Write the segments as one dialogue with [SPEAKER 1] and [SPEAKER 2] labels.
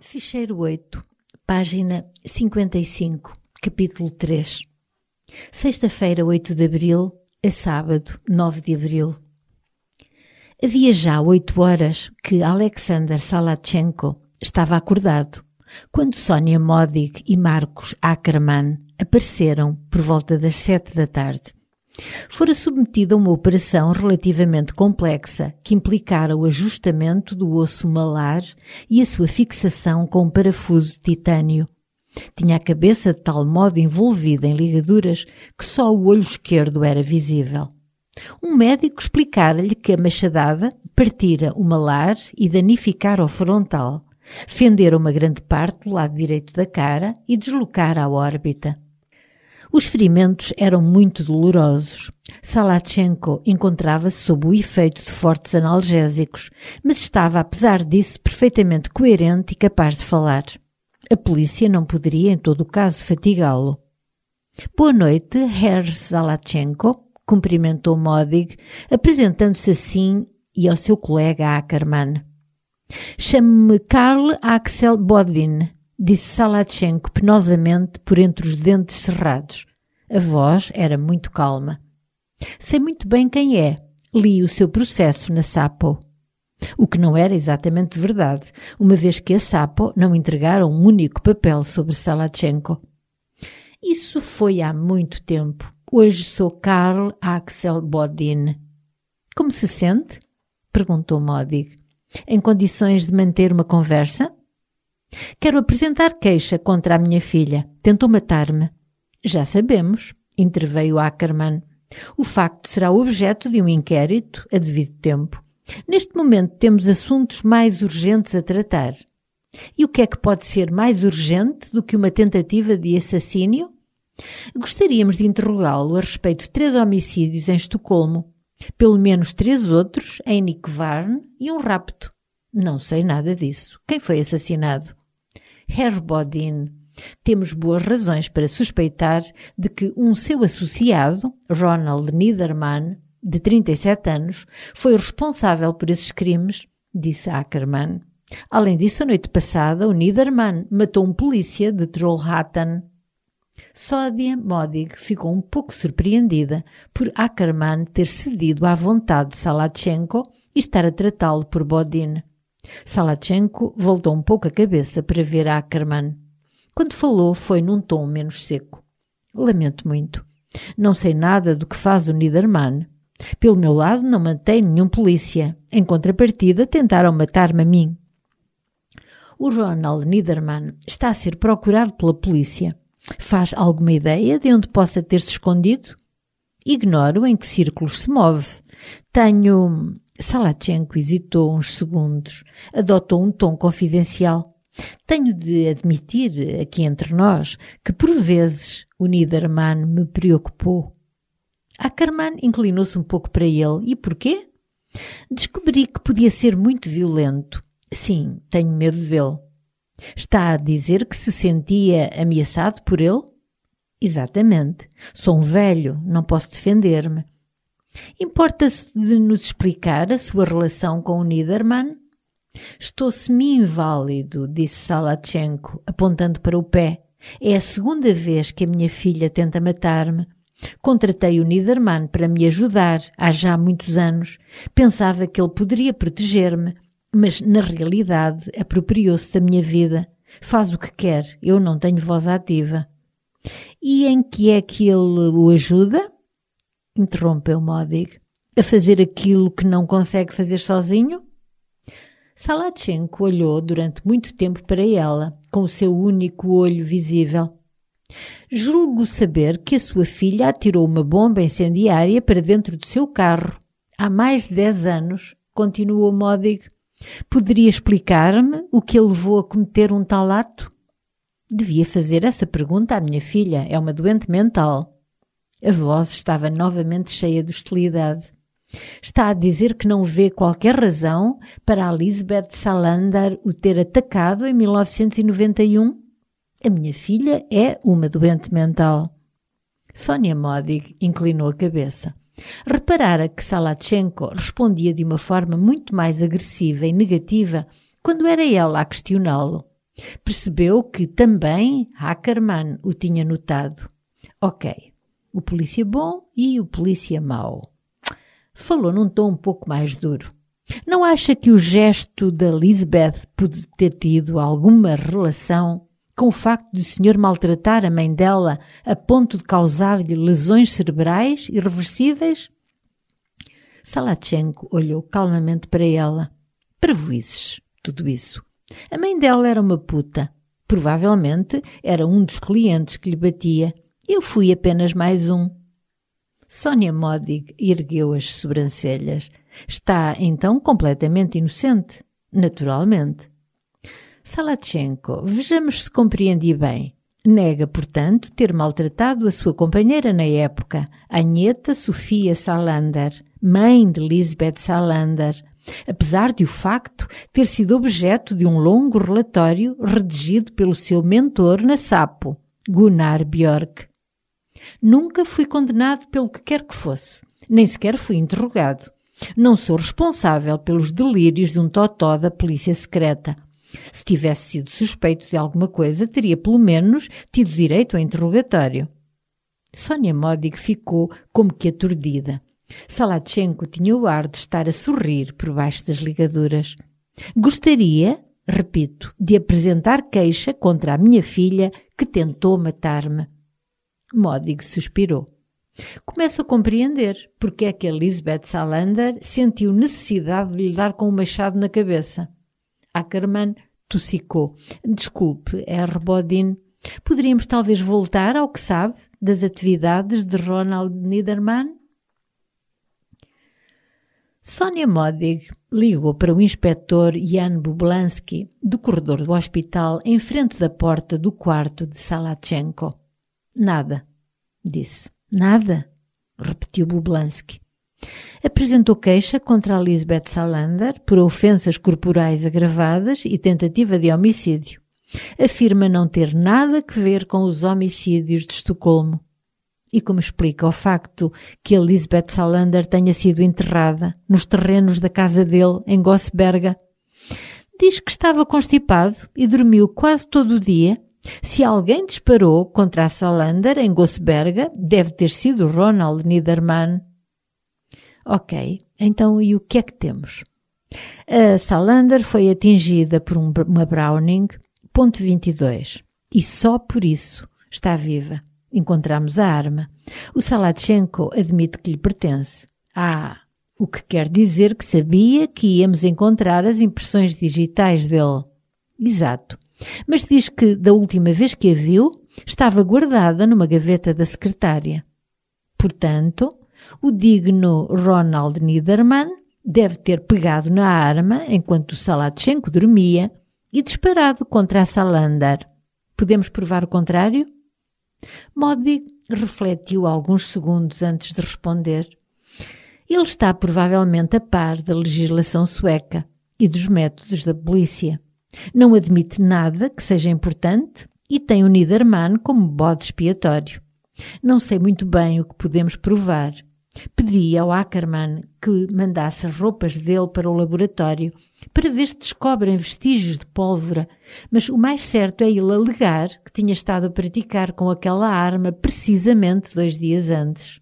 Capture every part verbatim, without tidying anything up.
[SPEAKER 1] Ficheiro oito, página cinquenta e cinco, capítulo três. Sexta-feira, oito de abril, a sábado, nove de abril. Havia já oito horas que Alexander Salatchenko estava acordado, quando Sonia Modig e Marcos Ackermann apareceram por volta das sete da tarde. Fora submetido a uma operação relativamente complexa que implicara o ajustamento do osso malar e a sua fixação com um parafuso de titânio. Tinha a cabeça de tal modo envolvida em ligaduras que só o olho esquerdo era visível. Um médico explicara-lhe que a machadada partira o malar e danificara o frontal, fendera uma grande parte do lado direito da cara e deslocara a órbita. Os ferimentos eram muito dolorosos. Salatchenko encontrava-se sob o efeito de fortes analgésicos, mas estava, apesar disso, perfeitamente coerente e capaz de falar. A polícia não poderia, em todo o caso, fatigá-lo. Boa noite, Herr Salatchenko, cumprimentou Modig, apresentando-se assim e ao seu colega Ackermann. Chame-me Karl Axel Bodin, disse Salatchenko penosamente por entre os dentes cerrados. A voz era muito calma. Sei muito bem quem é. Li o seu processo na Sapo. O que não era exatamente verdade, uma vez que a Sapo não entregara um único papel sobre Salatchenko. Isso foi há muito tempo. Hoje sou Karl Axel Bodin. Como se sente? Perguntou Modig. Em condições de manter uma conversa? Quero apresentar queixa contra a minha filha. Tentou matar-me. Já sabemos, interveio Ackermann. O facto será objeto de um inquérito a devido tempo. Neste momento temos assuntos mais urgentes a tratar. E o que é que pode ser mais urgente do que uma tentativa de assassínio? Gostaríamos de interrogá-lo a respeito de três homicídios em Estocolmo, pelo menos três outros em Nykvarn e um rapto. Não sei nada disso. Quem foi assassinado? Herr Bodin. Temos boas razões para suspeitar de que um seu associado, Ronald Niedermann, de trinta e sete anos, foi o responsável por esses crimes, disse Ackermann. Além disso, a noite passada, o Niedermann matou um polícia de Trollhättan. Sonia Modig ficou um pouco surpreendida por Ackermann ter cedido à vontade de Salatchenko e estar a tratá-lo por Bodin. Salatchenko voltou um pouco a cabeça para ver Ackermann. Quando falou, foi num tom menos seco. Lamento muito. Não sei nada do que faz o Niedermann. Pelo meu lado, não matei nenhum polícia. Em contrapartida, tentaram matar-me a mim. O Ronald Niedermann está a ser procurado pela polícia. Faz alguma ideia de onde possa ter-se escondido? Ignoro em que círculos se move. Tenho... Salatchenko hesitou uns segundos. Adotou um tom confidencial. Tenho de admitir, aqui entre nós, que por vezes o Niedermann me preocupou. Ackermann inclinou-se um pouco para ele. E porquê? Descobri que podia ser muito violento. Sim, tenho medo dele. Está a dizer que se sentia ameaçado por ele? Exatamente. Sou um velho, não posso defender-me. Importa-se de nos explicar a sua relação com o Niedermann? Estou semi-inválido, disse Salatchenko, apontando para o pé. É a segunda vez que a minha filha tenta matar-me. Contratei o Niedermann para me ajudar há já muitos anos. Pensava que ele poderia proteger-me, mas na realidade apropriou-se da minha vida. Faz o que quer, eu não tenho voz ativa. E em que é que ele o ajuda? Interrompeu Modig. A fazer aquilo que não consegue fazer sozinho? Salatchenko olhou durante muito tempo para ela, com o seu único olho visível. Julgo saber que a sua filha atirou uma bomba incendiária para dentro do seu carro. Há mais de dez anos, continuou Modig. Poderia explicar-me o que a levou a cometer um tal ato? Devia fazer essa pergunta à minha filha. É uma doente mental. A voz estava novamente cheia de hostilidade. Está a dizer que não vê qualquer razão para a Lisbeth Salander o ter atacado em mil novecentos e noventa e um? A minha filha é uma doente mental. Sonia Modig inclinou a cabeça. Reparara que Salatchenko respondia de uma forma muito mais agressiva e negativa quando era ela a questioná-lo. Percebeu que também Ackerman o tinha notado. Ok, o polícia bom e o polícia mau. Falou num tom um pouco mais duro. Não acha que o gesto da Lisbeth pode ter tido alguma relação com o facto de o senhor maltratar a mãe dela a ponto de causar-lhe lesões cerebrais irreversíveis? Salatchenko olhou calmamente para ela. Parvoíces, tudo isso. A mãe dela era uma puta. Provavelmente era um dos clientes que lhe batia. Eu fui apenas mais um. Sónia Modig ergueu as sobrancelhas. Está, então, completamente inocente? Naturalmente. Salatchenko, vejamos se compreendi bem. Nega, portanto, ter maltratado a sua companheira na época, Agneta Sofia Salander, mãe de Lisbeth Salander, apesar de o facto ter sido objeto de um longo relatório redigido pelo seu mentor na Sapo, Gunnar Björk. Nunca fui condenado pelo que quer que fosse, nem sequer fui interrogado. Não sou responsável pelos delírios de um totó da polícia secreta. Se tivesse sido suspeito de alguma coisa, teria pelo menos tido direito a interrogatório. Sónia Modig ficou como que aturdida. Salatchenko tinha o ar de estar a sorrir por baixo das ligaduras. Gostaria, repito, de apresentar queixa contra a minha filha que tentou matar-me. Modig suspirou. Começo a compreender porque é que a Lisbeth Salander sentiu necessidade de lhe dar com um machado na cabeça. Ackerman tossicou. Desculpe, R. Bodin. Poderíamos talvez voltar ao que sabe das atividades de Ronald Niedermann? Sónia Modig ligou para o inspetor Jan Bublansky do corredor do hospital em frente da porta do quarto de Salatchenko. Nada, disse. Nada, repetiu Bublansky. Apresentou queixa contra a Lisbeth Salander por ofensas corporais agravadas e tentativa de homicídio. Afirma não ter nada a ver com os homicídios de Estocolmo. E como explica o facto que a Lisbeth Salander tenha sido enterrada nos terrenos da casa dele em Gossberga? Diz que estava constipado e dormiu quase todo o dia. Se alguém disparou contra a Salander em Gossberga, deve ter sido Ronald Niedermann. Ok, então e o que é que temos? A Salander foi atingida por um, uma Browning ponto vinte e dois e só por isso está viva. Encontramos a arma. O Salatchenko admite que lhe pertence. Ah, o que quer dizer que sabia que íamos encontrar as impressões digitais dele. Exato. Mas diz que, da última vez que a viu, estava guardada numa gaveta da secretária. Portanto, o digno Ronald Niedermann deve ter pegado na arma enquanto o Salatchenko dormia e disparado contra a Salander. Podemos provar o contrário? Modig refletiu alguns segundos antes de responder. Ele está provavelmente a par da legislação sueca e dos métodos da polícia. Não admite nada que seja importante e tem o Niedermann como bode expiatório. Não sei muito bem o que podemos provar. Pedi ao Ackerman que mandasse as roupas dele para o laboratório para ver se descobrem vestígios de pólvora, mas o mais certo é ele alegar que tinha estado a praticar com aquela arma precisamente dois dias antes.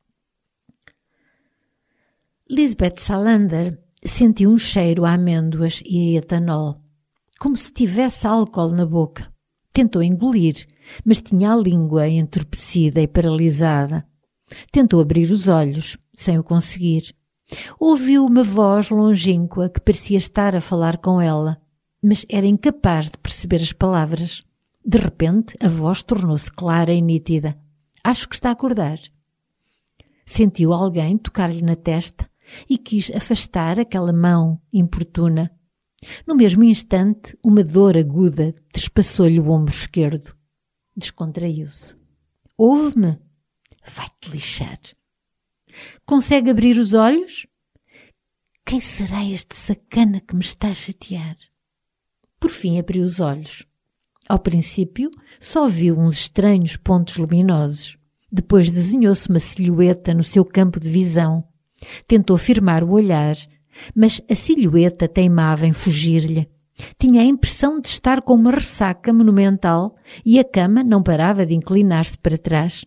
[SPEAKER 1] Lisbeth Salander sentiu um cheiro a amêndoas e a etanol, como se tivesse álcool na boca. Tentou engolir, mas tinha a língua entorpecida e paralisada. Tentou abrir os olhos, sem o conseguir. Ouviu uma voz longínqua que parecia estar a falar com ela, mas era incapaz de perceber as palavras. De repente, a voz tornou-se clara e nítida. Acho que está a acordar. Sentiu alguém tocar-lhe na testa e quis afastar aquela mão importuna. No mesmo instante, uma dor aguda trespassou-lhe o ombro esquerdo. Descontraiu-se. Ouve-me? Vai-te lixar. Consegue abrir os olhos? Quem será este sacana que me está a chatear? Por fim abriu os olhos. Ao princípio, só viu uns estranhos pontos luminosos. Depois desenhou-se uma silhueta no seu campo de visão. Tentou firmar o olhar, mas a silhueta teimava em fugir-lhe. Tinha a impressão de estar com uma ressaca monumental e a cama não parava de inclinar-se para trás.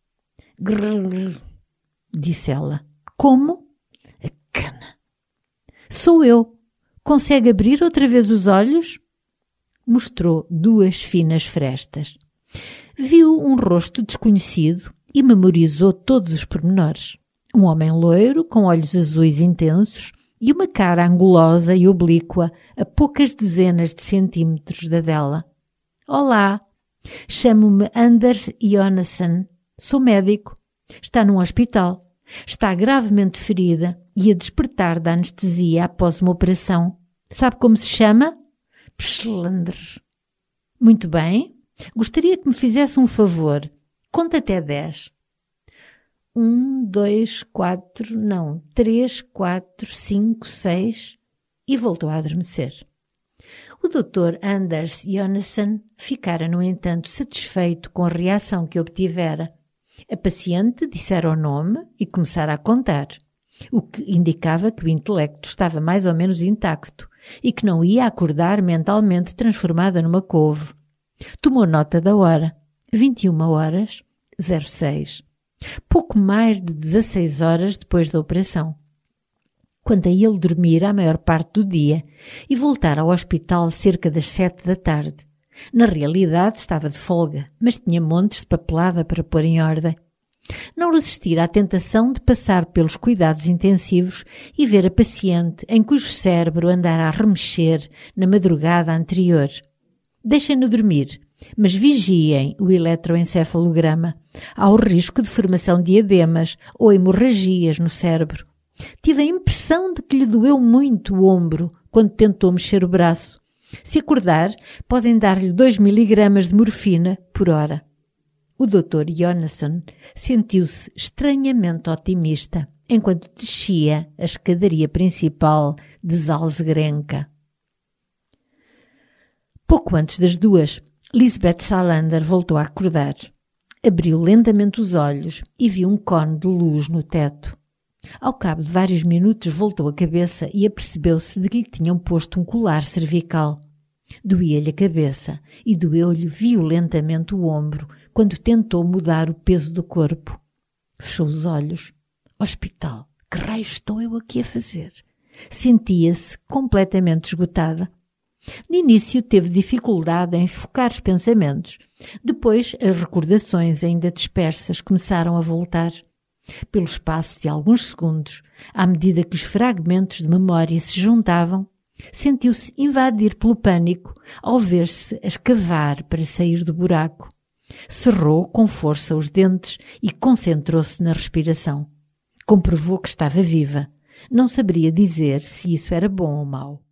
[SPEAKER 1] Grrr, disse ela. Como? A cana. Sou eu. Consegue abrir outra vez os olhos? Mostrou duas finas frestas. Viu um rosto desconhecido e memorizou todos os pormenores. Um homem loiro, com olhos azuis intensos e uma cara angulosa e oblíqua a poucas dezenas de centímetros da dela. Olá, chamo-me Anders Jonasson. Sou médico. Está num hospital. Está gravemente ferida e a despertar da anestesia após uma operação. Sabe como se chama? Pschlander. Muito bem. Gostaria que me fizesse um favor. Conta até dez. Um, dois, quatro, não, três, quatro, cinco, seis... E voltou a adormecer. O doutor Anders Jonasson ficara, no entanto, satisfeito com a reação que obtivera. A paciente dissera o nome e começara a contar, o que indicava que o intelecto estava mais ou menos intacto e que não ia acordar mentalmente transformada numa couve. Tomou nota da hora. vinte e uma horas, zero seis. Pouco mais de dezasseis horas depois da operação. Quando a ele dormir a maior parte do dia e voltar ao hospital cerca das sete da tarde. Na realidade estava de folga, mas tinha montes de papelada para pôr em ordem. Não resistir à tentação de passar pelos cuidados intensivos e ver a paciente em cujo cérebro andara a remexer na madrugada anterior. Deixem-no dormir, mas vigiem o eletroencefalograma. Há o risco de formação de edemas ou hemorragias no cérebro. Tive a impressão de que lhe doeu muito o ombro quando tentou mexer o braço. Se acordar, podem dar-lhe dois miligramas de morfina por hora. O doutor Jonasson sentiu-se estranhamente otimista enquanto descia a escadaria principal de Salzgrenka. Pouco antes das duas, Lisbeth Salander voltou a acordar. Abriu lentamente os olhos e viu um cone de luz no teto. Ao cabo de vários minutos voltou a cabeça e apercebeu-se de que lhe tinham posto um colar cervical. Doía-lhe a cabeça e doeu-lhe violentamente o ombro quando tentou mudar o peso do corpo. Fechou os olhos. Hospital, que raio estou eu aqui a fazer? Sentia-se completamente esgotada. De início teve dificuldade em focar os pensamentos. Depois as recordações ainda dispersas começaram a voltar. Pelo espaço de alguns segundos, à medida que os fragmentos de memória se juntavam, sentiu-se invadir pelo pânico ao ver-se a escavar para sair do buraco. Cerrou com força os dentes e concentrou-se na respiração. Comprovou que estava viva. Não saberia dizer se isso era bom ou mau.